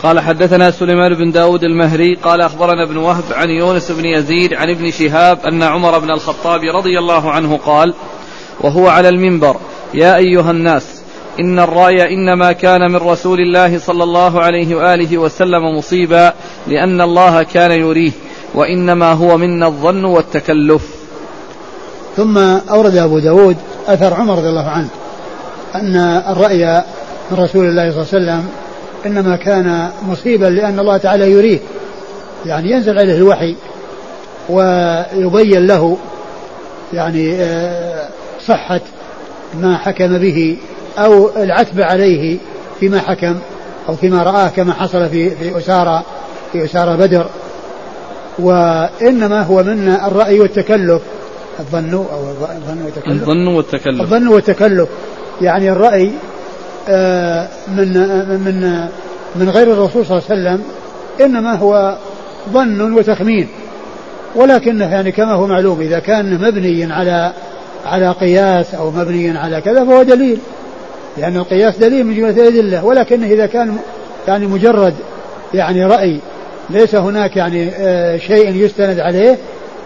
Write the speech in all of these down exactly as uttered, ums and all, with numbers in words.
قال حدثنا سليمان بن داود المهري قال أخبرنا ابن وهب عن يونس بن يزيد عن ابن شهاب أن عمر بن الخطاب رضي الله عنه قال وهو على المنبر يا أيها الناس إن الرأي إنما كان من رسول الله صلى الله عليه وآله وسلم مصيبا لأن الله كان يريه وإنما هو منا الظن والتكلف. ثم أورد أبو داود أثر عمر رضي الله عنه أن الرأي من رسول الله صلى الله عليه وسلم إنما كان مصيبا لأن الله تعالى يريه، يعني ينزل عليه الوحي ويبين له يعني صحة ما حكم به أو العتب عليه فيما حكم أو فيما رآه كما حصل في في أسارى في أسارى بدر. وإنما هو من الرأي والتكلف، الظن أو الظن والتكلف الظن والتكلف الظن والتكلف يعني الرأي من من من غير الرسول صلى الله عليه وسلم إنما هو ظن وتخمين، ولكنه يعني كما هو معلوم إذا كان مبني على على قياس أو مبني على كذا فهو دليل، لأن يعني القياس دليل من جملة الأدلة. ولكنه إذا كان يعني مجرد يعني رأي ليس هناك يعني آه شيء يستند عليه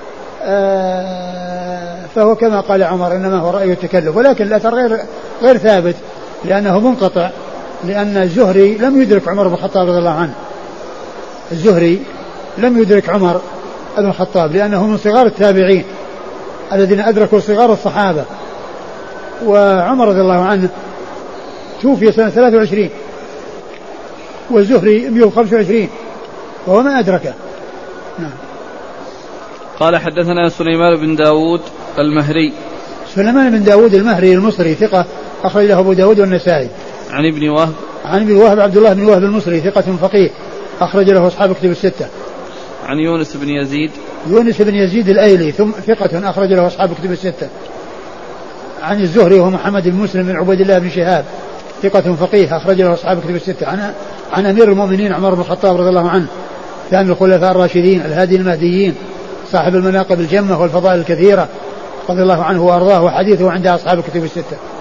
آه فهو كما قال عمر إنما هو رأي التكلف. ولكن الأثر غير غير ثابت لأنه منقطع، لأن الزهري لم يدرك عمر بن الخطاب رضي الله عنه. الزهري لم يدرك عمر بن الخطاب لأنه من صغار التابعين الذين أدركوا صغار الصحابة، وعمر رضي الله عنه توفي سنة ثلاثة وعشرين والزهري مئة وخمسة وعشرين وهو ما أدركه. نعم. قال حدثنا سليمان بن داود المهري. سليمان بن داود المهري المصري ثقة أخرج له أبو داود والنسائي. عن ابن وهب عن ابن وهب عبد الله بن وهب المصري ثقة فقيه أخرج له أصحاب كتب الستة. عن يونس بن يزيد يونس بن يزيد الأيلي ثم ثقة أخرج له أصحاب كتب الستة. عن الزهري وهو محمد بن مسلم بن عبيد الله بن شهاب ثقة فقيه أخرج له أصحاب كتب الستة. عن عن أمير المؤمنين عمر بن الخطاب رضي الله عنه كان من الخلفاء الراشدين الهادي المهديين صاحب المناقب الجمة والفضائل الكثيرة رضي الله عنه وأرضاه، وحديثه عند أصحاب الكتب الستة.